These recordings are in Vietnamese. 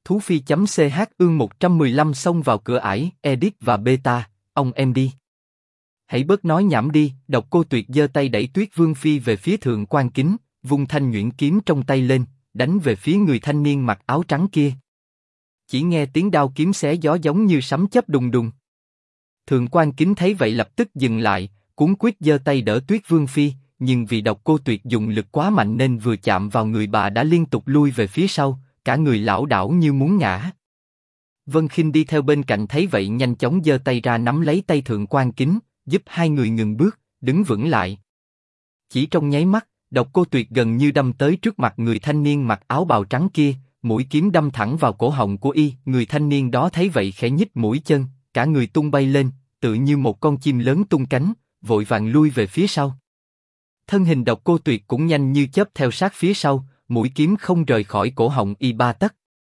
Thú Phi.ch ương 115 xông vào cửa ải, edit và beta, ông em đi. Hãy bớt nói nhảm đi, Độc Cô Tuyệt giơ tay đẩy Tuyết Vương Phi về phía Thượng Quan Kính, vung thanh nhuyễn kiếm trong tay lên, đánh về phía người thanh niên mặc áo trắng kia. Chỉ nghe tiếng đao kiếm xé gió giống như sấm chớp đùng đùng. Thượng Quan Kính thấy vậy lập tức dừng lại, cuống quýt giơ tay đỡ Tuyết Vương Phi, nhưng vì Độc Cô Tuyệt dùng lực quá mạnh nên vừa chạm vào người bà đã liên tục lui về phía sau, cả người lảo đảo như muốn ngã. Vân Khinh đi theo bên cạnh thấy vậy nhanh chóng giơ tay ra nắm lấy tay Thượng Quan Kính, giúp hai người ngừng bước, đứng vững lại. Chỉ trong nháy mắt, Độc Cô Tuyệt gần như đâm tới trước mặt người thanh niên mặc áo bào trắng kia, mũi kiếm đâm thẳng vào cổ họng của y. Người thanh niên đó thấy vậy khẽ nhích mũi chân, cả người tung bay lên, tự như một con chim lớn tung cánh, vội vàng lui về phía sau. Thân hình Độc Cô Tuyệt cũng nhanh như chớp theo sát phía sau, mũi kiếm không rời khỏi cổ họng y ba tấc.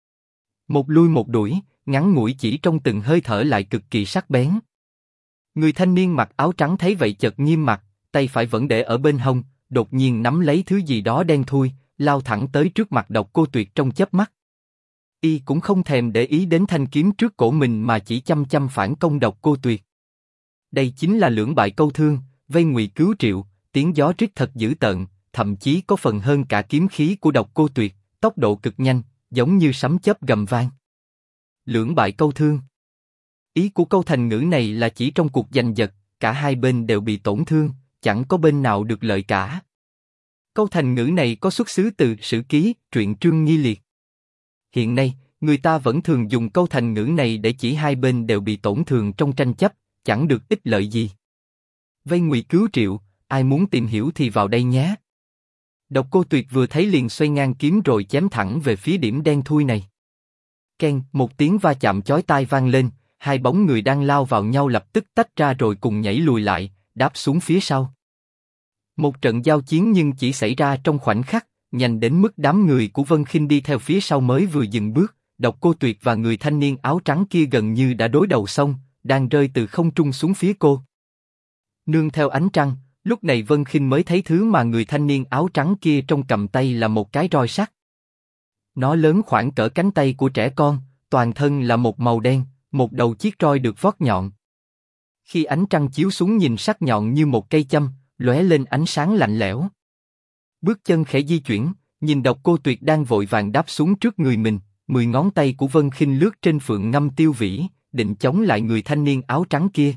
Một lui một đuổi, ngắn ngủi chỉ trong từng hơi thở lại cực kỳ sắc bén. Người thanh niên mặc áo trắng thấy vậy chợt nghiêm mặt, tay phải vẫn để ở bên hông, đột nhiên nắm lấy thứ gì đó đen thui, lao thẳng tới trước mặt Độc Cô Tuyệt trong chớp mắt. Y cũng không thèm để ý đến thanh kiếm trước cổ mình mà chỉ chăm chăm phản công Độc Cô Tuyệt. Đây chính là lưỡng bại câu thương, vây ngụy cứu triệu, tiếng gió rít thật dữ tợn, thậm chí có phần hơn cả kiếm khí của Độc Cô Tuyệt, tốc độ cực nhanh, giống như sấm chớp gầm vang. Lưỡng bại câu thương. Ý của câu thành ngữ này là chỉ trong cuộc giành giật, cả hai bên đều bị tổn thương, chẳng có bên nào được lợi cả. Câu thành ngữ này có xuất xứ từ Sử Ký, truyện Trương Nghi Liệt. Hiện nay, người ta vẫn thường dùng câu thành ngữ này để chỉ hai bên đều bị tổn thương trong tranh chấp, chẳng được ích lợi gì. Vây ngụy cứu triệu, ai muốn tìm hiểu thì vào đây nhé. Độc Cô Tuyệt vừa thấy liền xoay ngang kiếm rồi chém thẳng về phía điểm đen thui này. Keng, một tiếng va chạm chói tai vang lên, hai bóng người đang lao vào nhau lập tức tách ra rồi cùng nhảy lùi lại, đáp xuống phía sau. Một trận giao chiến nhưng chỉ xảy ra trong khoảnh khắc, nhanh đến mức đám người của Vân Khinh đi theo phía sau mới vừa dừng bước, Độc Cô Tuyệt và người thanh niên áo trắng kia gần như đã đối đầu xong, đang rơi từ không trung xuống phía cô. Nương theo ánh trăng, lúc này Vân Khinh mới thấy thứ mà người thanh niên áo trắng kia trong cầm tay là một cái roi sắt. Nó lớn khoảng cỡ cánh tay của trẻ con, toàn thân là một màu đen, một đầu chiếc roi được vót nhọn. Khi ánh trăng chiếu xuống nhìn sắc nhọn như một cây châm, lóe lên ánh sáng lạnh lẽo. Bước chân khẽ di chuyển, nhìn Độc Cô Tuyệt đang vội vàng đáp xuống trước người mình, 10 ngón tay của Vân Khinh lướt trên phượng ngâm tiêu vĩ, định chống lại người thanh niên áo trắng kia.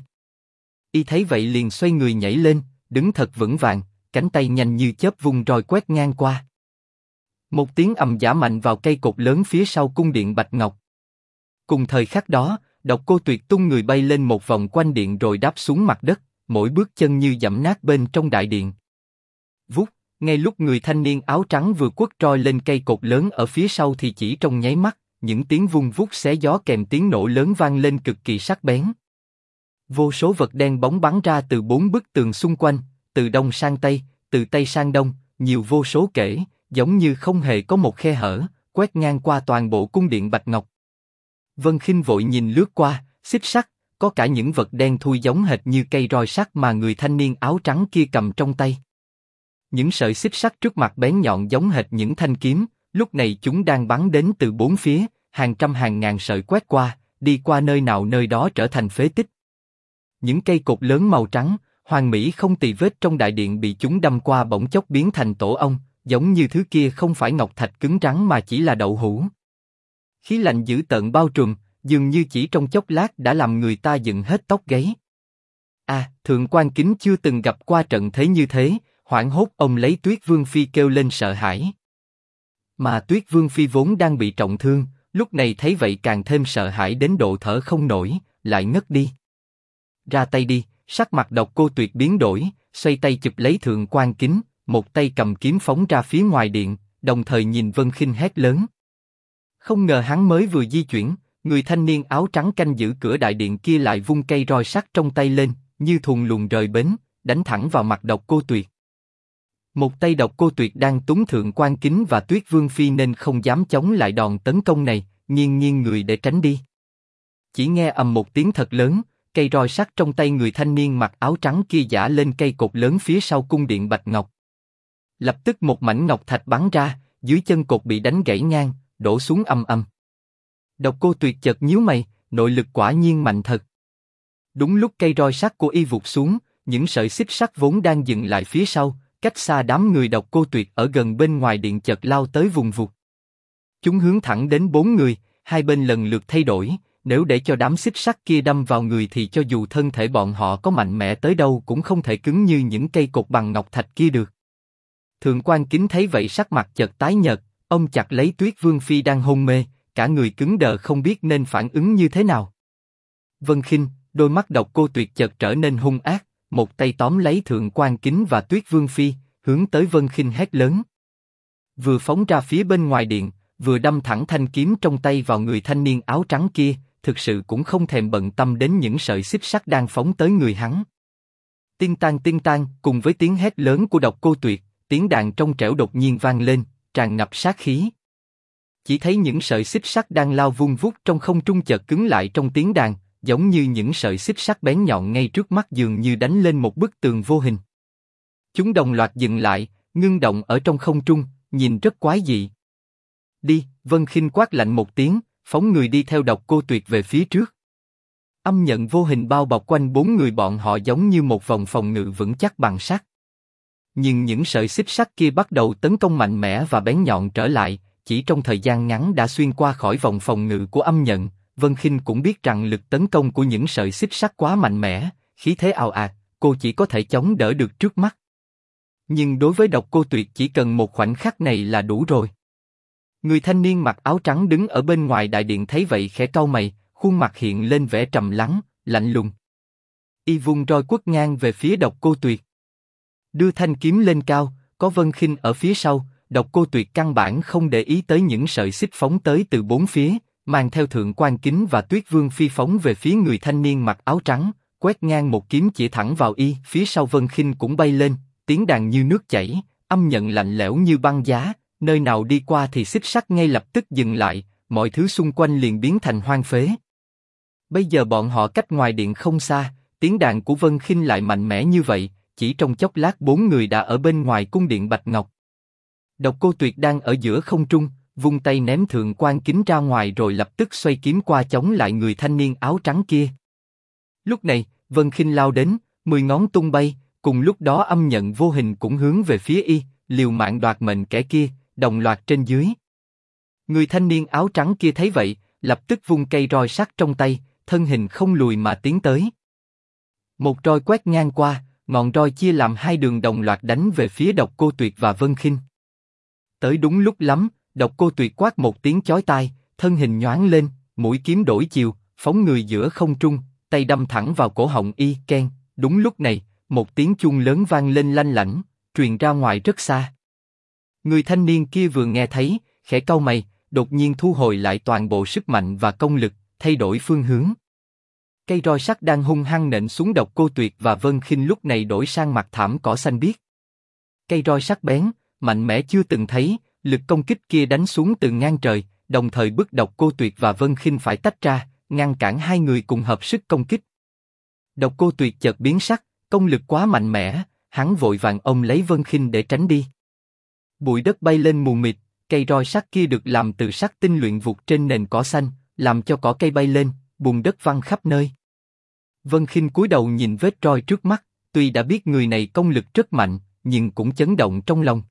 Y thấy vậy liền xoay người nhảy lên, đứng thật vững vàng, cánh tay nhanh như chớp vung roi quét ngang qua. Một tiếng ầm giã mạnh vào cây cột lớn phía sau cung điện Bạch Ngọc. Cùng thời khắc đó, Độc Cô Tuyệt tung người bay lên một vòng quanh điện rồi đáp xuống mặt đất, mỗi bước chân như dẫm nát bên trong đại điện. Vút, ngay lúc người thanh niên áo trắng vừa quất roi lên cây cột lớn ở phía sau thì chỉ trong nháy mắt, những tiếng vung vút xé gió kèm tiếng nổ lớn vang lên cực kỳ sắc bén. Vô số vật đen bóng bắn ra từ bốn bức tường xung quanh, từ đông sang tây, từ tây sang đông, nhiều vô số kể, giống như không hề có một khe hở, quét ngang qua toàn bộ cung điện Bạch Ngọc. Vân Khinh vội nhìn lướt qua, xích sắt, có cả những vật đen thui giống hệt như cây roi sắt mà người thanh niên áo trắng kia cầm trong tay. Những sợi xích sắt trước mặt bén nhọn giống hệt những thanh kiếm, lúc này chúng đang bắn đến từ bốn phía, hàng trăm hàng ngàn sợi quét qua, đi qua nơi nào nơi đó trở thành phế tích. Những cây cột lớn màu trắng, hoàn mỹ không tì vết trong đại điện bị chúng đâm qua bỗng chốc biến thành tổ ong, giống như thứ kia không phải ngọc thạch cứng rắn mà chỉ là đậu hũ. Khí lạnh dữ tợn bao trùm, dường như chỉ trong chốc lát đã làm người ta dựng hết tóc gáy. Thượng Quan Kính chưa từng gặp qua trận thế như thế, hoảng hốt ông lấy Tuyết Vương Phi kêu lên sợ hãi. Mà Tuyết Vương Phi vốn đang bị trọng thương, lúc này thấy vậy càng thêm sợ hãi đến độ thở không nổi, lại ngất đi. Ra tay đi, sắc mặt Độc Cô Tuyệt biến đổi, xoay tay chụp lấy Thượng Quan Kính, một tay cầm kiếm phóng ra phía ngoài điện, đồng thời nhìn Vân Khinh hét lớn. Không ngờ hắn mới vừa di chuyển, người thanh niên áo trắng canh giữ cửa đại điện kia lại vung cây roi sắt trong tay lên, như thuần luồng rời bến, đánh thẳng vào mặt Độc Cô Tuyệt. Một tay Độc Cô Tuyệt đang túng Thượng Quan Kính và Tuyết Vương Phi nên không dám chống lại đòn tấn công này, nghiêng người để tránh đi. Chỉ nghe ầm một tiếng thật lớn, cây roi sắt trong tay người thanh niên mặc áo trắng kia giã lên cây cột lớn phía sau cung điện Bạch Ngọc. Lập tức một mảnh ngọc thạch bắn ra, dưới chân cột bị đánh gãy ngang, đổ xuống ầm ầm. Độc Cô Tuyệt chợt nhíu mày, nội lực quả nhiên mạnh thật. Đúng lúc cây roi sắt của y vụt xuống, những sợi xích sắt vốn đang dừng lại phía sau, cách xa đám người Độc Cô Tuyệt ở gần bên ngoài điện chợt lao tới vùng vụt. Chúng hướng thẳng đến 4 người, hai bên lần lượt thay đổi. Nếu để cho đám xích sắt kia đâm vào người thì cho dù thân thể bọn họ có mạnh mẽ tới đâu cũng không thể cứng như những cây cột bằng ngọc thạch kia được. Thượng quan Kính thấy vậy sắc mặt chợt tái nhợt, ông chặt lấy Tuyết Vương Phi đang hôn mê, cả người cứng đờ không biết nên phản ứng như thế nào. Vân Khinh, đôi mắt Độc Cô Tuyệt chợt trở nên hung ác, một tay tóm lấy Thượng quan Kính và Tuyết Vương Phi, hướng tới Vân Khinh hét lớn. Vừa phóng ra phía bên ngoài điện, vừa đâm thẳng thanh kiếm trong tay vào người thanh niên áo trắng kia, thực sự cũng không thèm bận tâm đến những sợi xích sắt đang phóng tới người hắn. Tiên tang, cùng với tiếng hét lớn của Độc Cô Tuyệt, tiếng đàn trong trẻo đột nhiên vang lên, tràn ngập sát khí. Chỉ thấy những sợi xích sắt đang lao vun vút trong không trung chợt cứng lại trong tiếng đàn, giống như những sợi xích sắt bén nhọn ngay trước mắt dường như đánh lên một bức tường vô hình. Chúng đồng loạt dừng lại, ngưng động ở trong không trung, nhìn rất quái dị. Đi, Vân Khinh quát lạnh một tiếng, phóng người đi theo Độc Cô Tuyệt về phía trước. Âm nhận vô hình bao bọc quanh 4 người bọn họ giống như một vòng phòng ngự vững chắc bằng sắt. Nhưng những sợi xích sắt kia bắt đầu tấn công mạnh mẽ và bén nhọn trở lại, chỉ trong thời gian ngắn đã xuyên qua khỏi vòng phòng ngự của âm nhận. Vân Khinh cũng biết rằng lực tấn công của những sợi xích sắt quá mạnh mẽ, khí thế ào ạt, cô chỉ có thể chống đỡ được trước mắt. Nhưng đối với Độc Cô Tuyệt chỉ cần một khoảnh khắc này là đủ rồi. Người thanh niên mặc áo trắng đứng ở bên ngoài đại điện thấy vậy khẽ cau mày, khuôn mặt hiện lên vẻ trầm lắng, lạnh lùng. Y vung roi quất ngang về phía Độc Cô Tuyệt. Đưa thanh kiếm lên cao, có Vân Khinh ở phía sau, Độc Cô Tuyệt căn bản không để ý tới những sợi xích phóng tới từ bốn phía, mang theo Thượng quan Kính và Tuyết Vương Phi phóng về phía người thanh niên mặc áo trắng, quét ngang một kiếm chỉ thẳng vào y. Phía sau Vân Khinh cũng bay lên, tiếng đàn như nước chảy, âm nhận lạnh lẽo như băng giá. Nơi nào đi qua thì xích sắt ngay lập tức dừng lại, mọi thứ xung quanh liền biến thành hoang phế. Bây giờ bọn họ cách ngoài điện không xa, tiếng đàn của Vân Khinh lại mạnh mẽ như vậy, chỉ trong chốc lát 4 người đã ở bên ngoài cung điện Bạch Ngọc. Độc Cô Tuyệt đang ở giữa không trung, vung tay ném Thượng quan Kính ra ngoài rồi lập tức xoay kiếm qua chống lại người thanh niên áo trắng kia. Lúc này, Vân Khinh lao đến, 10 ngón tung bay, cùng lúc đó âm nhận vô hình cũng hướng về phía y, liều mạng đoạt mệnh kẻ kia. Đồng loạt trên dưới. Người thanh niên áo trắng kia thấy vậy, lập tức vung cây roi sắt trong tay, thân hình không lùi mà tiến tới. Một roi quét ngang qua, ngọn roi chia làm hai đường đồng loạt đánh về phía Độc Cô Tuyệt và Vân Khinh. Tới đúng lúc lắm, Độc Cô Tuyệt quát một tiếng chói tai, thân hình nhoáng lên, mũi kiếm đổi chiều, phóng người giữa không trung, tay đâm thẳng vào cổ họng y. Keng. Đúng lúc này, một tiếng chuông lớn vang lên lanh lảnh, truyền ra ngoài rất xa. Người thanh niên kia vừa nghe thấy, khẽ cau mày, đột nhiên thu hồi lại toàn bộ sức mạnh và công lực, thay đổi phương hướng. Cây roi sắt đang hung hăng nện xuống Độc Cô Tuyệt và Vân Khinh lúc này đổi sang mặt thảm cỏ xanh biếc. Cây roi sắc bén, mạnh mẽ chưa từng thấy, lực công kích kia đánh xuống từ ngang trời, đồng thời bức Độc Cô Tuyệt và Vân Khinh phải tách ra, ngăn cản hai người cùng hợp sức công kích. Độc Cô Tuyệt chợt biến sắc, công lực quá mạnh mẽ, hắn vội vàng ôm lấy Vân Khinh để tránh đi. Bụi đất bay lên mù mịt, cây roi sắt kia được làm từ sắt tinh luyện vụt trên nền cỏ xanh, làm cho cỏ cây bay lên, bùn đất văng khắp nơi. Vân Khinh cúi đầu nhìn vết roi trước mắt, tuy đã biết người này công lực rất mạnh, nhưng cũng chấn động trong lòng.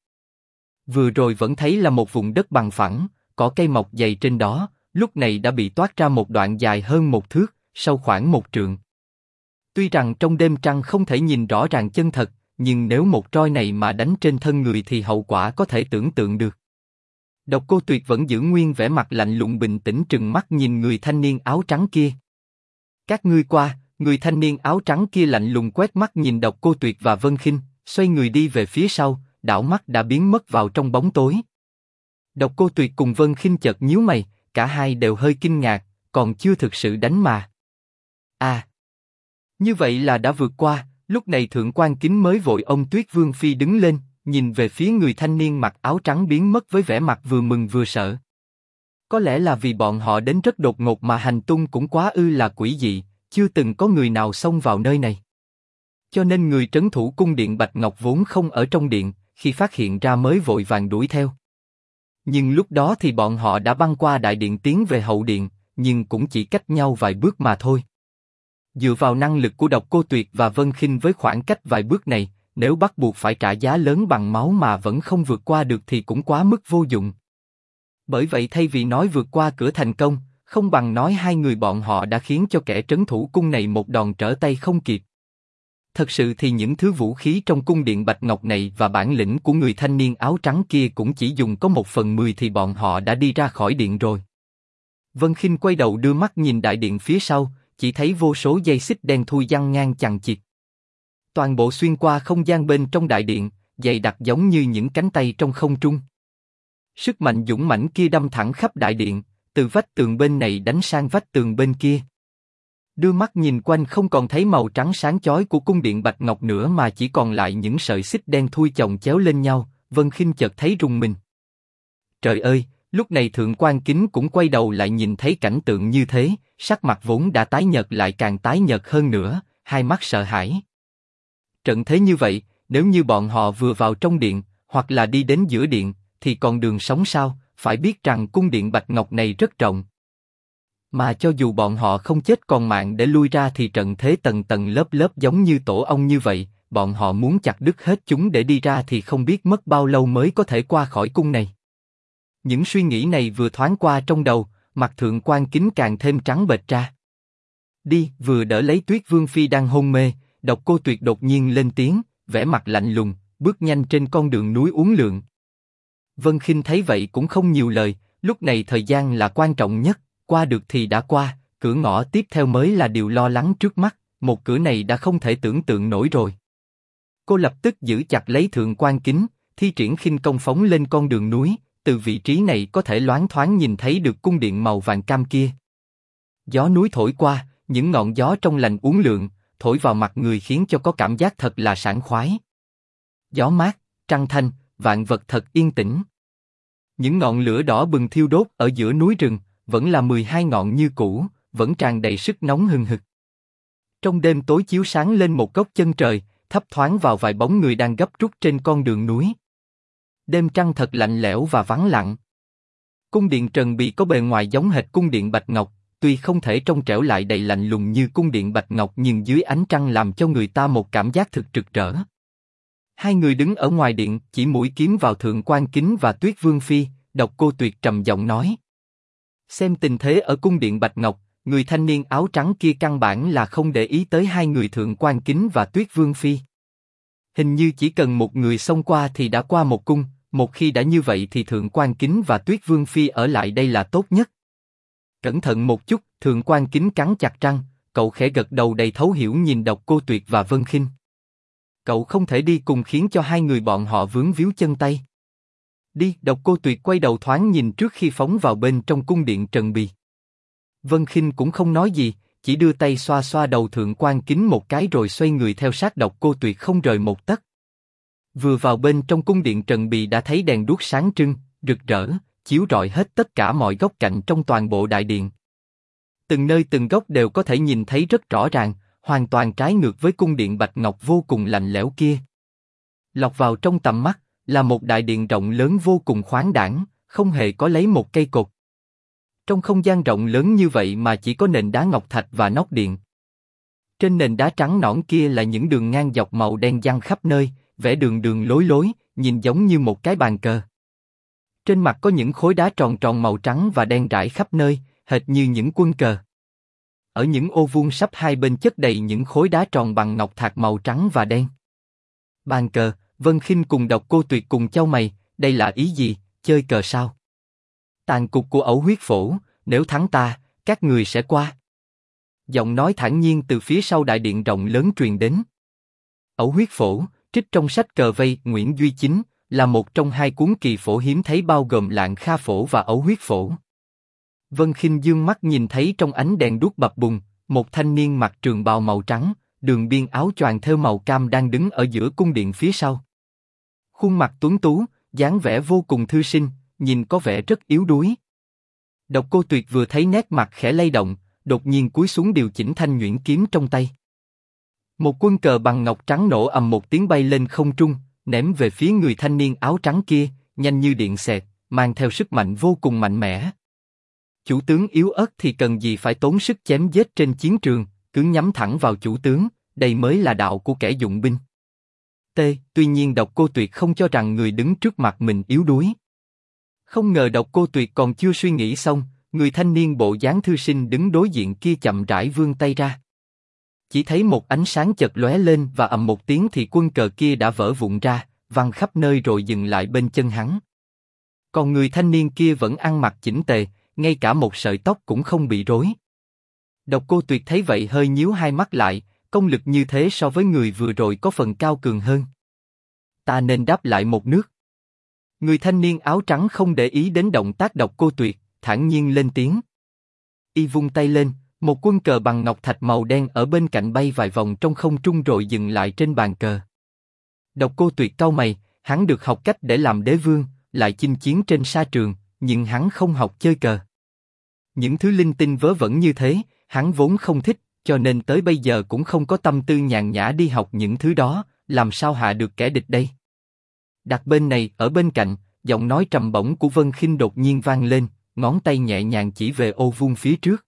Vừa rồi vẫn thấy là một vùng đất bằng phẳng, cỏ cây mọc dày trên đó, lúc này đã bị toát ra một đoạn dài hơn 1 thước, sâu khoảng 1 trượng. Tuy rằng trong đêm trăng không thể nhìn rõ ràng chân thật, nhưng nếu một roi này mà đánh trên thân người thì hậu quả có thể tưởng tượng được. Độc Cô Tuyệt vẫn giữ nguyên vẻ mặt lạnh lùng bình tĩnh trừng mắt nhìn người thanh niên áo trắng kia. Các ngươi qua, người thanh niên áo trắng kia lạnh lùng quét mắt nhìn Độc Cô Tuyệt và Vân Khinh, xoay người đi về phía sau, đảo mắt đã biến mất vào trong bóng tối. Độc Cô Tuyệt cùng Vân Khinh chợt nhíu mày, cả hai đều hơi kinh ngạc, còn chưa thực sự đánh mà. À, như vậy là đã vượt qua. Lúc này Thượng quan Kính mới vội ôm Tuyết Vương Phi đứng lên, nhìn về phía người thanh niên mặc áo trắng biến mất với vẻ mặt vừa mừng vừa sợ. Có lẽ là vì bọn họ đến rất đột ngột mà hành tung cũng quá là quỷ dị, chưa từng có người nào xông vào nơi này. Cho nên người trấn thủ cung điện Bạch Ngọc vốn không ở trong điện, khi phát hiện ra mới vội vàng đuổi theo. Nhưng lúc đó thì bọn họ đã băng qua đại điện tiến về hậu điện, nhưng cũng chỉ cách nhau vài bước mà thôi. Dựa vào năng lực của Độc Cô Tuyệt và Vân Khinh với khoảng cách vài bước này, nếu bắt buộc phải trả giá lớn bằng máu mà vẫn không vượt qua được thì cũng quá mức vô dụng. Bởi vậy thay vì nói vượt qua cửa thành công, không bằng nói hai người bọn họ đã khiến cho kẻ trấn thủ cung này một đòn trở tay không kịp. Thật sự thì những thứ vũ khí trong cung điện Bạch Ngọc này và bản lĩnh của người thanh niên áo trắng kia cũng chỉ dùng có 1/10 thì bọn họ đã đi ra khỏi điện rồi. Vân Khinh quay đầu đưa mắt nhìn đại điện phía sau, chỉ thấy vô số dây xích đen thui giăng ngang chằng chịt. Toàn bộ xuyên qua không gian bên trong đại điện, dày đặc giống như những cánh tay trong không trung. Sức mạnh dũng mãnh kia đâm thẳng khắp đại điện, từ vách tường bên này đánh sang vách tường bên kia. Đưa mắt nhìn quanh không còn thấy màu trắng sáng chói của cung điện Bạch Ngọc nữa mà chỉ còn lại những sợi xích đen thui chồng chéo lên nhau. Vân Khinh chợt thấy rùng mình. Trời ơi! Lúc này Thượng Quan Kính cũng quay đầu lại nhìn thấy cảnh tượng như thế, sắc mặt vốn đã tái nhợt lại càng tái nhợt hơn nữa, hai mắt sợ hãi. Trận thế như vậy, nếu như bọn họ vừa vào trong điện, hoặc là đi đến giữa điện, thì còn đường sống sao? Phải biết rằng cung điện Bạch Ngọc này rất rộng. Mà cho dù bọn họ không chết còn mạng để lui ra thì trận thế tầng tầng lớp lớp giống như tổ ong như vậy, bọn họ muốn chặt đứt hết chúng để đi ra thì không biết mất bao lâu mới có thể qua khỏi cung này. Những suy nghĩ này vừa thoáng qua trong đầu, mặt Thượng Quan Kính càng thêm trắng bệch ra. Đi, vừa đỡ lấy Tuyết Vương Phi đang hôn mê, Độc Cô Tuyệt đột nhiên lên tiếng, vẻ mặt lạnh lùng, bước nhanh trên con đường núi uốn lượn. Vân Khinh thấy vậy cũng không nhiều lời, lúc này thời gian là quan trọng nhất, qua được thì đã qua, cửa ngõ tiếp theo mới là điều lo lắng trước mắt, một cửa này đã không thể tưởng tượng nổi rồi. Cô lập tức giữ chặt lấy Thượng Quan Kính, thi triển khinh công phóng lên con đường núi, từ vị trí này có thể loáng thoáng nhìn thấy được cung điện màu vàng cam kia. Gió núi thổi qua, những ngọn gió trong lành uốn lượn, thổi vào mặt người khiến cho có cảm giác thật là sảng khoái. Gió mát, trăng thanh, vạn vật thật yên tĩnh. Những ngọn lửa đỏ bừng thiêu đốt ở giữa núi rừng, vẫn là 12 ngọn như cũ, vẫn tràn đầy sức nóng hừng hực. Trong đêm tối chiếu sáng lên một góc chân trời, thấp thoáng vào vài bóng người đang gấp rút trên con đường núi. Đêm trăng thật lạnh lẽo và vắng lặng. Cung điện Trần Bì có bề ngoài giống hệt cung điện Bạch Ngọc, tuy không thể trong trẻo lại đầy lạnh lùng như cung điện Bạch Ngọc nhưng dưới ánh trăng làm cho người ta một cảm giác thực rực rỡ. Hai người đứng ở ngoài điện, chỉ mũi kiếm vào Thượng Quan Kính và Tuyết Vương Phi, Độc Cô Tuyệt trầm giọng nói. Xem tình thế ở cung điện Bạch Ngọc, người thanh niên áo trắng kia căn bản là không để ý tới hai người Thượng Quan Kính và Tuyết Vương Phi. Hình như chỉ cần một người xông qua thì đã qua một cung, một khi đã như vậy thì Thượng Quan Kính và Tuyết Vương Phi ở lại đây là tốt nhất. Cẩn thận một chút, Thượng Quan Kính cắn chặt răng, cậu khẽ gật đầu đầy thấu hiểu nhìn Độc Cô Tuyệt và Vân Khinh. Cậu không thể đi cùng khiến cho hai người bọn họ vướng víu chân tay. Đi, Độc Cô Tuyệt quay đầu thoáng nhìn trước khi phóng vào bên trong cung điện Trần Bì. Vân Khinh cũng không nói gì, chỉ đưa tay xoa xoa đầu Thượng Quan Kính một cái rồi xoay người theo sát Độc Cô Tuyệt không rời một tấc. Vừa vào bên trong cung điện Trần Bì đã thấy đèn đuốc sáng trưng, rực rỡ, chiếu rọi hết tất cả mọi góc cạnh trong toàn bộ đại điện. Từng nơi từng góc đều có thể nhìn thấy rất rõ ràng, hoàn toàn trái ngược với cung điện Bạch Ngọc vô cùng lạnh lẽo kia. Lọt vào trong tầm mắt là một đại điện rộng lớn vô cùng khoáng đãng, không hề có lấy một cây cột. Trong không gian rộng lớn như vậy mà chỉ có nền đá ngọc thạch và nóc điện. Trên nền đá trắng nõn kia là những đường ngang dọc màu đen giăng khắp nơi, vẽ đường đường lối lối, nhìn giống như một cái bàn cờ. Trên mặt có những khối đá tròn tròn màu trắng và đen rải khắp nơi, hệt như những quân cờ. Ở những ô vuông sắp hai bên chất đầy những khối đá tròn bằng ngọc thạch màu trắng và đen. Bàn cờ, Vân Khinh cùng Độc Cô Tuyệt cùng chau mày, đây là ý gì, chơi cờ sao? Tàn cục của Ẩu Huyết Phổ, nếu thắng ta, các người sẽ qua. Giọng nói thản nhiên từ phía sau đại điện rộng lớn truyền đến. Ẩu Huyết Phổ, trích trong sách cờ vây Nguyễn Duy Chính, là một trong hai cuốn kỳ phổ hiếm thấy bao gồm Lạng Kha Phổ và Ẩu Huyết Phổ. Vân Khinh dương mắt nhìn thấy trong ánh đèn đuốc bập bùng, một thanh niên mặc trường bào màu trắng, đường biên áo choàng thêu màu cam đang đứng ở giữa cung điện phía sau. Khuôn mặt tuấn tú, dáng vẻ vô cùng thư sinh, nhìn có vẻ rất yếu đuối. Độc Cô Tuyệt vừa thấy nét mặt khẽ lay động, đột nhiên cúi xuống điều chỉnh thanh nhuyễn kiếm trong tay. Một quân cờ bằng ngọc trắng nổ ầm một tiếng bay lên không trung, ném về phía người thanh niên áo trắng kia, nhanh như điện xẹt, mang theo sức mạnh vô cùng mạnh mẽ. Chủ tướng yếu ớt thì cần gì phải tốn sức chém giết trên chiến trường, cứ nhắm thẳng vào chủ tướng, đây mới là đạo của kẻ dụng binh. Tuy nhiên Độc Cô Tuyệt không cho rằng người đứng trước mặt mình yếu đuối. Không ngờ Độc Cô Tuyệt còn chưa suy nghĩ xong, người thanh niên bộ dáng thư sinh đứng đối diện kia chậm rãi vươn tay ra. Chỉ thấy một ánh sáng chợt lóe lên và ầm một tiếng thì quân cờ kia đã vỡ vụn ra, văng khắp nơi rồi dừng lại bên chân hắn. Còn người thanh niên kia vẫn ăn mặc chỉnh tề, ngay cả một sợi tóc cũng không bị rối. Độc Cô Tuyệt thấy vậy hơi nhíu hai mắt lại, công lực như thế so với người vừa rồi có phần cao cường hơn. Ta nên đáp lại một nước. Người thanh niên áo trắng không để ý đến động tác Độc Cô Tuyệt, thản nhiên lên tiếng. Y vung tay lên, một quân cờ bằng ngọc thạch màu đen ở bên cạnh bay vài vòng trong không trung rồi dừng lại trên bàn cờ. Độc Cô Tuyệt cau mày, hắn được học cách để làm đế vương, lại chinh chiến trên sa trường, nhưng hắn không học chơi cờ. Những thứ linh tinh vớ vẩn như thế, hắn vốn không thích, cho nên tới bây giờ cũng không có tâm tư nhàn nhã đi học những thứ đó, làm sao hạ được kẻ địch đây? Đặt bên này, ở bên cạnh, giọng nói trầm bổng của Vân Khinh đột nhiên vang lên, ngón tay nhẹ nhàng chỉ về ô vuông phía trước.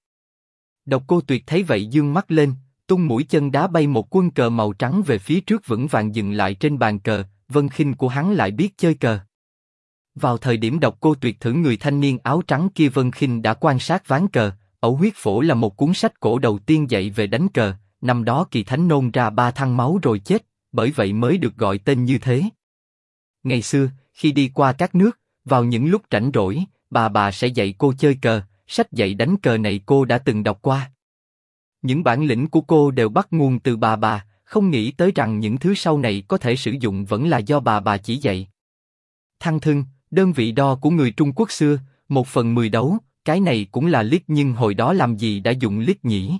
Độc Cô Tuyệt thấy vậy dương mắt lên, tung mũi chân đá bay một quân cờ màu trắng về phía trước vững vàng dừng lại trên bàn cờ. Vân Khinh của hắn lại biết chơi cờ. Vào thời điểm Độc Cô Tuyệt thử người thanh niên áo trắng kia, Vân Khinh đã quan sát ván cờ. Ẩu huyết phổ là một cuốn sách cổ đầu tiên dạy về đánh cờ. Năm đó Kỳ Thánh nôn ra 3 thăng máu rồi chết, bởi vậy mới được gọi tên như thế. Ngày xưa, khi đi qua các nước, vào những lúc rảnh rỗi, bà sẽ dạy cô chơi cờ. Sách dạy đánh cờ này cô đã từng đọc qua. Những bản lĩnh của cô đều bắt nguồn từ bà, không nghĩ tới rằng những thứ sau này có thể sử dụng vẫn là do bà chỉ dạy. Thăng thưng, đơn vị đo của người Trung Quốc xưa, 1/10 đấu, cái này cũng là liếc nhưng hồi đó làm gì đã dụng liếc nhỉ?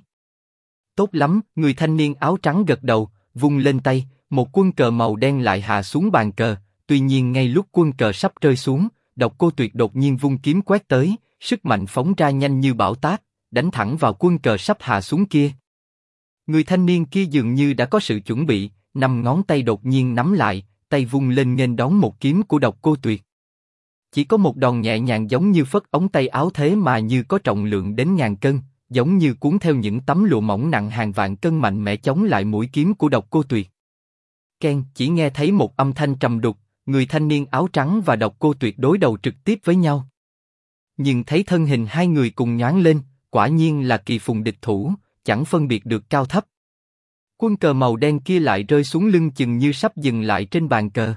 Tốt lắm, người thanh niên áo trắng gật đầu, vung lên tay, một quân cờ màu đen lại hạ xuống bàn cờ. Tuy nhiên ngay lúc quân cờ sắp rơi xuống, Độc Cô Tuyệt đột nhiên vung kiếm quét tới, sức mạnh phóng ra nhanh như bão táp, đánh thẳng vào quân cờ sắp hạ xuống kia. Người thanh niên kia dường như đã có sự chuẩn bị, 5 ngón tay đột nhiên nắm lại, tay vung lên nghênh đón một kiếm của Độc Cô Tuyệt. Chỉ có một đòn nhẹ nhàng giống như phất ống tay áo thế mà như có trọng lượng đến ngàn cân, giống như cuốn theo những tấm lụa mỏng nặng hàng vạn cân mạnh mẽ chống lại mũi kiếm của Độc Cô Tuyệt. Ken, chỉ nghe thấy một âm thanh trầm đục, người thanh niên áo trắng và Độc Cô Tuyệt đối đầu trực tiếp với nhau. Nhưng thấy thân hình hai người cùng nhoáng lên, quả nhiên là kỳ phùng địch thủ, chẳng phân biệt được cao thấp. Quân cờ màu đen kia lại rơi xuống lưng chừng như sắp dừng lại trên bàn cờ.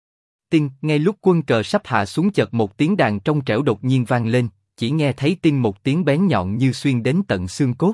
Ngay lúc quân cờ sắp hạ xuống chợt một tiếng đàn trong trẻo đột nhiên vang lên, chỉ nghe thấy một tiếng bén nhọn như xuyên đến tận xương cốt.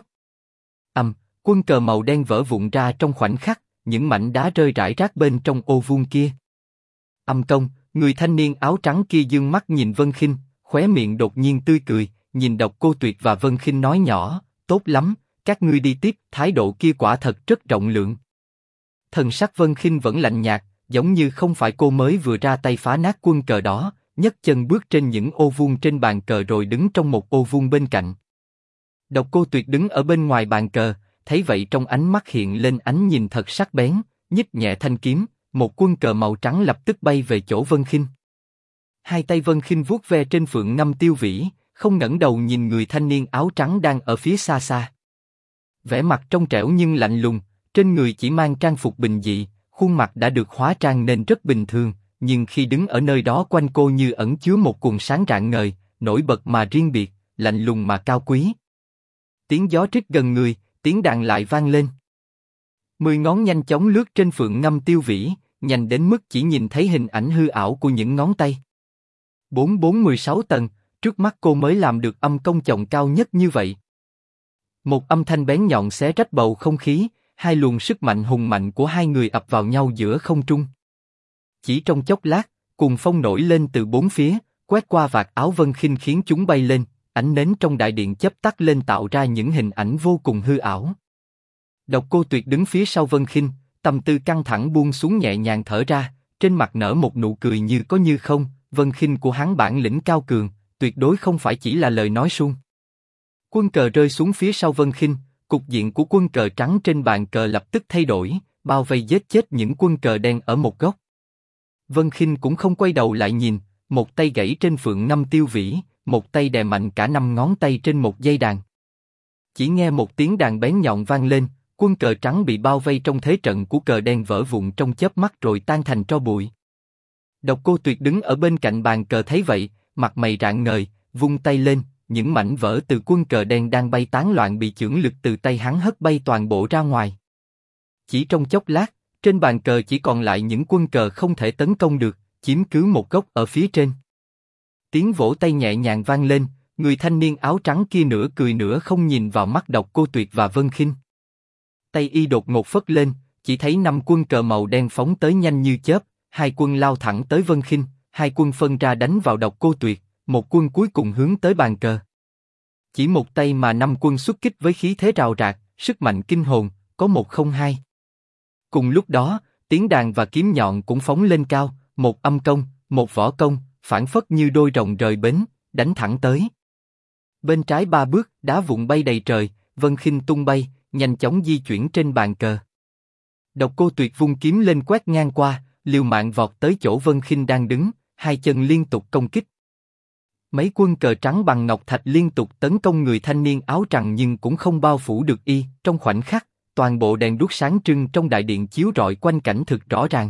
Quân cờ màu đen vỡ vụn ra trong khoảnh khắc, những mảnh đá rơi rải rác bên trong ô vuông kia. Công, người thanh niên áo trắng kia dương mắt nhìn Vân Khinh, khóe miệng đột nhiên tươi cười, nhìn Độc Cô Tuyệt và Vân Khinh nói nhỏ, tốt lắm, các ngươi đi tiếp. Thái độ kia quả thật rất rộng lượng. Thần sắc Vân Khinh vẫn lạnh nhạt, giống như không phải cô mới vừa ra tay phá nát quân cờ đó, nhấc chân bước trên những ô vuông trên bàn cờ rồi đứng trong một ô vuông bên cạnh. Độc Cô Tuyệt đứng ở bên ngoài bàn cờ, thấy vậy trong ánh mắt hiện lên ánh nhìn thật sắc bén, nhích nhẹ thanh kiếm, một quân cờ màu trắng lập tức bay về chỗ Vân Khinh. Hai tay Vân Khinh vuốt ve trên phượng ngâm tiêu vĩ, không ngẩng đầu nhìn người thanh niên áo trắng đang ở phía xa xa. Vẻ mặt trong trẻo nhưng lạnh lùng, trên người chỉ mang trang phục bình dị, khuôn mặt đã được hóa trang nên rất bình thường, nhưng khi đứng ở nơi đó quanh cô như ẩn chứa một quầng sáng rạng ngời, nổi bật mà riêng biệt, lạnh lùng mà cao quý. Tiếng gió rít gần người, tiếng đàn lại vang lên. 10 ngón nhanh chóng lướt trên phượng ngâm tiêu vĩ, nhanh đến mức chỉ nhìn thấy hình ảnh hư ảo của những ngón tay. 16 tầng, trước mắt cô mới làm được âm công chồng cao nhất như vậy. Một âm thanh bén nhọn xé rách bầu không khí, hai luồng sức mạnh hùng mạnh của hai người ập vào nhau giữa không trung. Chỉ trong chốc lát, cuồng phong nổi lên từ bốn phía, quét qua vạt áo Vân Khinh khiến chúng bay lên, ánh nến trong đại điện chớp tắt lên tạo ra những hình ảnh vô cùng hư ảo. Độc Cô Tuyệt đứng phía sau Vân Khinh, tâm tư căng thẳng buông xuống nhẹ nhàng thở ra, trên mặt nở một nụ cười như có như không. Vân Khinh của hắn bản lĩnh cao cường, tuyệt đối không phải chỉ là lời nói suông. Quân cờ rơi xuống phía sau Vân Khinh, cục diện của quân cờ trắng trên bàn cờ lập tức thay đổi, bao vây giết chết những quân cờ đen ở một góc. Vân Khinh cũng không quay đầu lại nhìn, một tay gãy trên phượng năm tiêu vĩ, một tay đè mạnh cả 5 ngón tay trên một dây đàn. Chỉ nghe một tiếng đàn bén nhọn vang lên, quân cờ trắng bị bao vây trong thế trận của cờ đen vỡ vụn trong chớp mắt rồi tan thành tro bụi. Độc Cô Tuyệt đứng ở bên cạnh bàn cờ thấy vậy, mặt mày rạng ngời, vung tay lên, những mảnh vỡ từ quân cờ đen đang bay tán loạn bị chưởng lực từ tay hắn hất bay toàn bộ ra ngoài. Chỉ trong chốc lát, trên bàn cờ chỉ còn lại những quân cờ không thể tấn công được, chiếm cứ một góc ở phía trên. Tiếng vỗ tay nhẹ nhàng vang lên, người thanh niên áo trắng kia nửa cười nửa không nhìn vào mắt Độc Cô Tuyệt và Vân Khinh. Tay y đột ngột phất lên, chỉ thấy 5 quân cờ màu đen phóng tới nhanh như chớp, 2 quân lao thẳng tới Vân Khinh, 2 quân phân ra đánh vào Độc Cô Tuyệt, một quân cuối cùng hướng tới bàn cờ. Chỉ một tay mà 5 quân xuất kích với khí thế rào rạc, sức mạnh kinh hồn, có 1-0-2. Cùng lúc đó, tiếng đàn và kiếm nhọn cũng phóng lên cao, một âm công, một võ công, phảng phất như đôi rồng rời bến, đánh thẳng tới. Bên trái 3 bước, đá vụn bay đầy trời, Vân Khinh tung bay, nhanh chóng di chuyển trên bàn cờ. Độc Cô Tuyệt vung kiếm lên quét ngang qua, liều mạng vọt tới chỗ Vân Khinh đang đứng, 2 chân liên tục công kích. Mấy quân cờ trắng bằng ngọc thạch liên tục tấn công người thanh niên áo trắng nhưng cũng không bao phủ được y. Trong khoảnh khắc, toàn bộ đèn đuốc sáng trưng trong đại điện chiếu rọi quanh cảnh thực rõ ràng.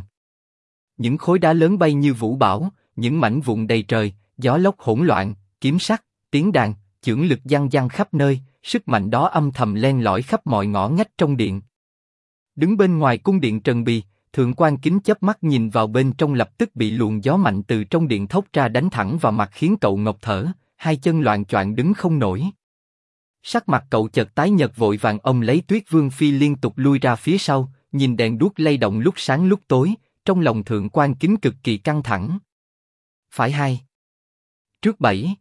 Những khối đá lớn bay như vũ bão, những mảnh vụn đầy trời, gió lốc hỗn loạn, kiếm sắc, tiếng đàn, chưởng lực văng văng khắp nơi, sức mạnh đó âm thầm len lỏi khắp mọi ngõ ngách trong điện. Đứng bên ngoài cung điện Trần Bì, Thượng quan Kính chớp mắt nhìn vào bên trong lập tức bị luồng gió mạnh từ trong điện thốc ra đánh thẳng vào mặt khiến cậu ngọc thở, 2 chân loạng choạng đứng không nổi. Sắc mặt cậu chợt tái nhợt vội vàng ôm lấy Tuyết Vương Phi liên tục lui ra phía sau, nhìn đèn đuốc lay động lúc sáng lúc tối, trong lòng Thượng quan Kính cực kỳ căng thẳng. Phải 2. Trước 7.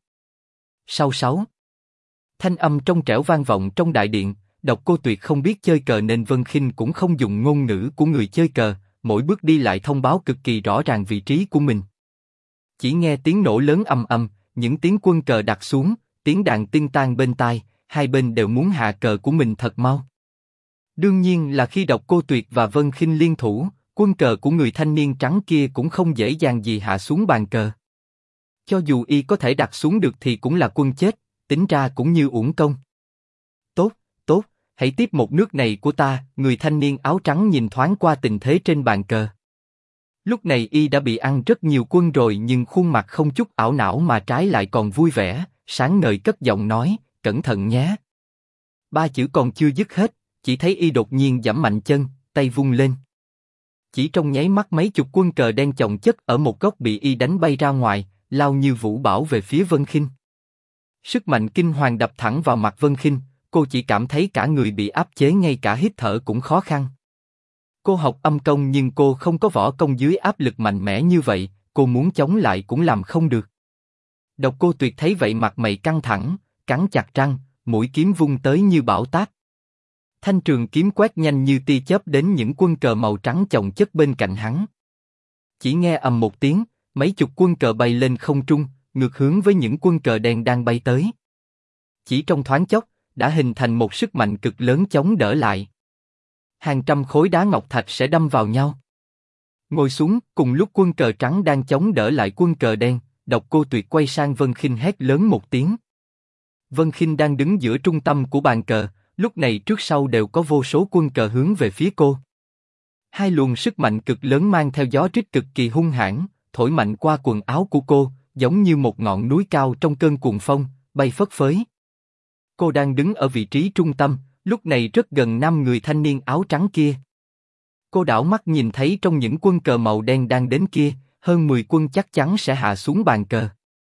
Sau 6. Thanh âm trong trẻo vang vọng trong đại điện. Độc Cô Tuyệt không biết chơi cờ nên Vân Khinh cũng không dùng ngôn ngữ của người chơi cờ, mỗi bước đi lại thông báo cực kỳ rõ ràng vị trí của mình. Chỉ nghe tiếng nổ lớn ầm ầm, những tiếng quân cờ đặt xuống, tiếng đàn tinh tan bên tai, hai bên đều muốn hạ cờ của mình thật mau. Đương nhiên là khi Độc Cô Tuyệt và Vân Khinh liên thủ, quân cờ của người thanh niên trắng kia cũng không dễ dàng gì hạ xuống bàn cờ. Cho dù y có thể đặt xuống được thì cũng là quân chết, tính ra cũng như uổng công. Tốt, hãy tiếp một nước này của ta. Người thanh niên áo trắng nhìn thoáng qua tình thế trên bàn cờ. Lúc này y đã bị ăn rất nhiều quân rồi nhưng khuôn mặt không chút ảo não mà trái lại còn vui vẻ, sáng ngời cất giọng nói, cẩn thận nhé. 3 chữ còn chưa dứt hết, chỉ thấy y đột nhiên giẫm mạnh chân, tay vung lên. Chỉ trong nháy mắt mấy chục quân cờ đen chồng chất ở một góc bị y đánh bay ra ngoài, lao như vũ bão về phía Vân Khinh. Sức mạnh kinh hoàng đập thẳng vào mặt Vân Khinh. Cô chỉ cảm thấy cả người bị áp chế, ngay cả hít thở cũng khó khăn. Cô học âm công nhưng cô không có võ công dưới áp lực mạnh mẽ như vậy, cô muốn chống lại cũng làm không được. Độc Cô Tuyệt thấy vậy mặt mày căng thẳng, cắn chặt răng, mũi kiếm vung tới như bão táp. Thanh trường kiếm quét nhanh như tia chớp đến những quân cờ màu trắng chồng chất bên cạnh hắn. Chỉ nghe ầm một tiếng, mấy chục quân cờ bay lên không trung, ngược hướng với những quân cờ đen đang bay tới. Chỉ trong thoáng chốc, đã hình thành một sức mạnh cực lớn chống đỡ lại. Hàng trăm khối đá ngọc thạch sẽ đâm vào nhau. Ngồi xuống, cùng lúc quân cờ trắng đang chống đỡ lại quân cờ đen, Độc Cô Tuyệt quay sang Vân Khinh hét lớn một tiếng. Vân Khinh đang đứng giữa trung tâm của bàn cờ, lúc này trước sau đều có vô số quân cờ hướng về phía cô. Hai luồng sức mạnh cực lớn mang theo gió rít cực kỳ hung hãn, thổi mạnh qua quần áo của cô, giống như một ngọn núi cao trong cơn cuồng phong, bay phất phới. Cô đang đứng ở vị trí trung tâm, lúc này rất gần 5 người thanh niên áo trắng kia. Cô đảo mắt nhìn thấy trong những quân cờ màu đen đang đến kia, hơn 10 quân chắc chắn sẽ hạ xuống bàn cờ.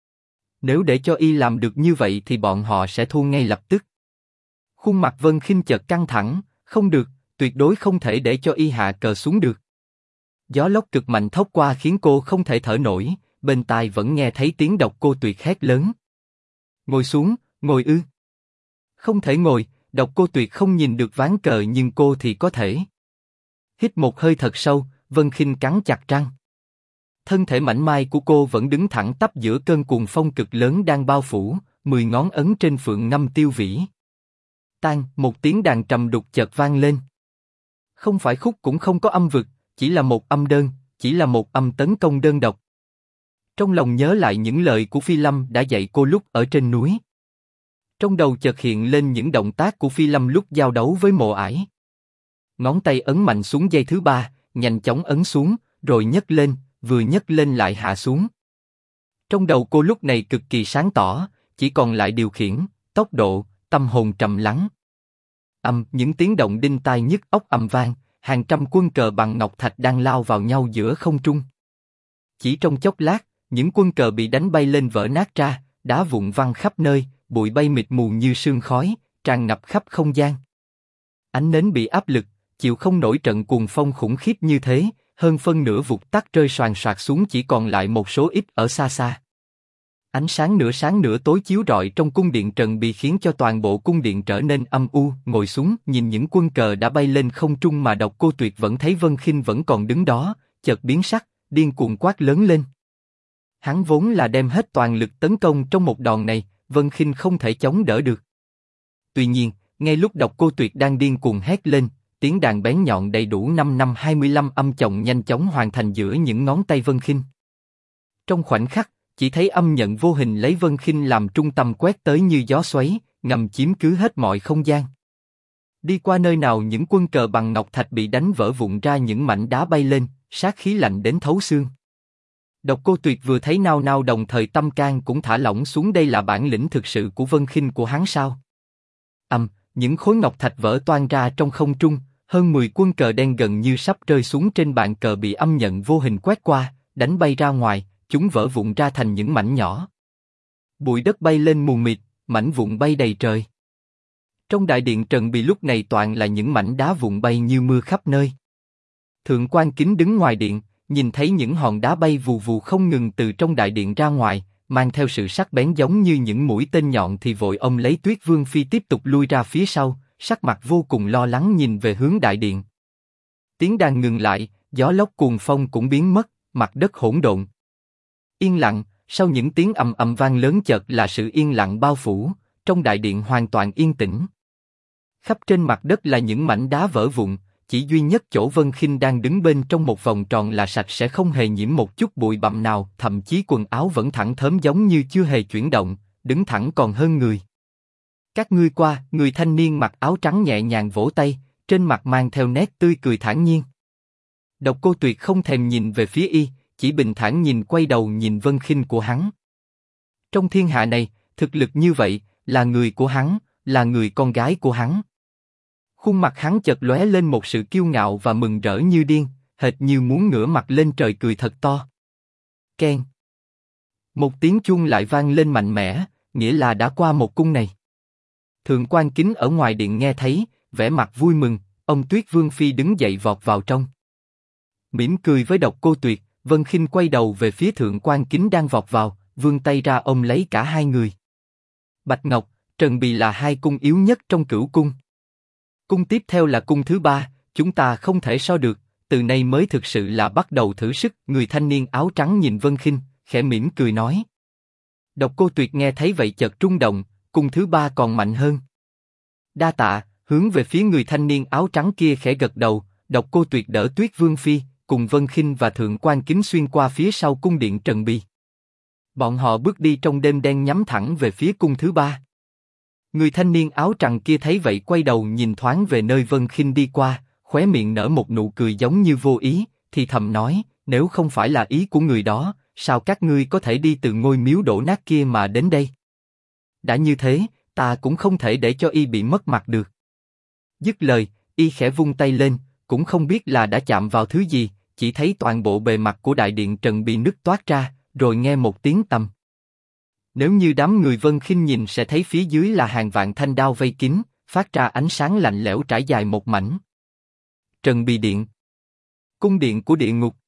Nếu để cho y làm được như vậy thì bọn họ sẽ thua ngay lập tức. Khuôn mặt Vân Khinh chợt căng thẳng, không được, tuyệt đối không thể để cho y hạ cờ xuống được. Gió lốc cực mạnh thốc qua khiến cô không thể thở nổi, bên tai vẫn nghe thấy tiếng Độc Cô Tuyệt hét lớn. Ngồi xuống, ngồi ư? Không thể ngồi, Độc Cô Tuyệt không nhìn được ván cờ nhưng cô thì có thể. Hít một hơi thật sâu, Vân Khinh cắn chặt răng. Thân thể mảnh mai của cô vẫn đứng thẳng tắp giữa cơn cuồng phong cực lớn đang bao phủ, 10 ngón ấn trên phượng ngâm tiêu vĩ. Tan, một tiếng đàn trầm đục chợt vang lên. Không phải khúc cũng không có âm vực, chỉ là một âm đơn, chỉ là một âm tấn công đơn độc. Trong lòng nhớ lại những lời của Phi Lâm đã dạy cô lúc ở trên núi. Trong đầu chợt hiện lên những động tác của Phi Lâm lúc giao đấu với Mộ Ải. Ngón tay ấn mạnh xuống dây thứ 3, nhanh chóng ấn xuống, rồi nhấc lên, vừa nhấc lên lại hạ xuống. Trong đầu cô lúc này cực kỳ sáng tỏ, chỉ còn lại điều khiển, tốc độ, tâm hồn trầm lắng. Những tiếng động đinh tai nhức óc ầm vang, hàng trăm quân cờ bằng ngọc thạch đang lao vào nhau giữa không trung. Chỉ trong chốc lát, những quân cờ bị đánh bay lên vỡ nát ra, đá vụn văng khắp nơi, bụi bay mịt mù như sương khói, tràn ngập khắp không gian. Ánh nến bị áp lực, chịu không nổi trận cuồng phong khủng khiếp như thế, hơn phân nửa vụt tắt rơi xoàn xoạc xuống, chỉ còn lại một số ít ở xa xa. Ánh sáng nửa tối chiếu rọi trong cung điện Trần Bì khiến cho toàn bộ cung điện trở nên âm u. Ngồi xuống, nhìn những quân cờ đã bay lên không trung mà Độc Cô Tuyệt vẫn thấy Vân Khinh vẫn còn đứng đó, chợt biến sắc, điên cuồng quát lớn lên. Hắn vốn là đem hết toàn lực tấn công trong một đòn này, Vân Khinh không thể chống đỡ được. Tuy nhiên, ngay lúc Độc Cô Tuyệt đang điên cuồng hét lên, tiếng đàn bén nhọn đầy đủ 5 năm 25 âm chồng nhanh chóng hoàn thành giữa những ngón tay Vân Khinh. Trong khoảnh khắc, chỉ thấy âm nhận vô hình lấy Vân Khinh làm trung tâm quét tới như gió xoáy, ngầm chiếm cứ hết mọi không gian. Đi qua nơi nào những quân cờ bằng ngọc thạch bị đánh vỡ vụn ra những mảnh đá bay lên, sát khí lạnh đến thấu xương. Độc Cô Tuyệt vừa thấy nao nao đồng thời tâm can cũng thả lỏng xuống, đây là bản lĩnh thực sự của Vân Khinh của hắn sao? Những khối ngọc thạch vỡ toang ra trong không trung, hơn 10 quân cờ đen gần như sắp rơi xuống trên bàn cờ bị âm nhận vô hình quét qua, đánh bay ra ngoài, chúng vỡ vụn ra thành những mảnh nhỏ. Bụi đất bay lên mù mịt, mảnh vụn bay đầy trời. Trong đại điện Trần Bì lúc này toàn là những mảnh đá vụn bay như mưa khắp nơi. Thượng quan Kính đứng ngoài điện, nhìn thấy những hòn đá bay vù vù không ngừng từ trong đại điện ra ngoài, mang theo sự sắc bén giống như những mũi tên nhọn, thì vội ôm lấy Tuyết Vương Phi tiếp tục lui ra phía sau, sắc mặt vô cùng lo lắng nhìn về hướng đại điện. Tiếng đàn ngừng lại, gió lốc cuồng phong cũng biến mất, mặt đất hỗn độn. Yên lặng, sau những tiếng ầm ầm vang lớn chợt là sự yên lặng bao phủ, trong đại điện hoàn toàn yên tĩnh. Khắp trên mặt đất là những mảnh đá vỡ vụn, chỉ duy nhất chỗ Vân Khinh đang đứng bên trong một vòng tròn là sạch sẽ không hề nhiễm một chút bụi bặm nào, thậm chí quần áo vẫn thẳng thớm giống như chưa hề chuyển động, đứng thẳng còn hơn người. Các ngươi qua, người thanh niên mặc áo trắng nhẹ nhàng vỗ tay, trên mặt mang theo nét tươi cười thản nhiên. Độc Cô Tuyệt không thèm nhìn về phía y, chỉ bình thản nhìn quay đầu nhìn Vân Khinh của hắn. Trong thiên hạ này, thực lực như vậy, là người của hắn, là người con gái của hắn. Khuôn mặt hắn chợt lóe lên một sự kiêu ngạo và mừng rỡ như điên, hệt như muốn ngửa mặt lên trời cười thật to. Keng. Một tiếng chuông lại vang lên mạnh mẽ, nghĩa là đã qua một cung này. Thượng quan Kính ở ngoài điện nghe thấy, vẻ mặt vui mừng, ông Tuyết Vương Phi đứng dậy vọt vào trong. Mỉm cười với Độc Cô Tuyệt, Vân Khinh quay đầu về phía Thượng quan Kính đang vọt vào, vươn tay ra ôm lấy cả hai người. Bạch Ngọc, Trần Bì là hai cung yếu nhất trong Cửu cung. Cung tiếp theo là cung thứ 3, chúng ta không thể so được, từ nay mới thực sự là bắt đầu thử sức. Người thanh niên áo trắng nhìn Vân Khinh, khẽ mỉm cười nói. Độc Cô Tuyệt nghe thấy vậy chợt rung động, cung thứ 3 còn mạnh hơn. Đa tạ, hướng về phía người thanh niên áo trắng kia khẽ gật đầu. Độc Cô Tuyệt đỡ Tuyết Vương Phi, cùng Vân Khinh và Thượng quan Kính xuyên qua phía sau cung điện Trần Bì. Bọn họ bước đi trong đêm đen nhắm thẳng về phía cung thứ 3. Người thanh niên áo trắng kia thấy vậy quay đầu nhìn thoáng về nơi Vân Khinh đi qua, khóe miệng nở một nụ cười giống như vô ý, thì thầm nói, nếu không phải là ý của người đó, sao các ngươi có thể đi từ ngôi miếu đổ nát kia mà đến đây? Đã như thế, ta cũng không thể để cho y bị mất mặt được. Dứt lời, y khẽ vung tay lên, cũng không biết là đã chạm vào thứ gì, chỉ thấy toàn bộ bề mặt của đại điện Trần bị nứt toát ra, rồi nghe một tiếng tầm. Nếu như đám người Vân Khinh nhìn sẽ thấy phía dưới là hàng vạn thanh đao vây kín, phát ra ánh sáng lạnh lẽo trải dài một mảnh. Trần Bì Điện, cung điện của địa ngục.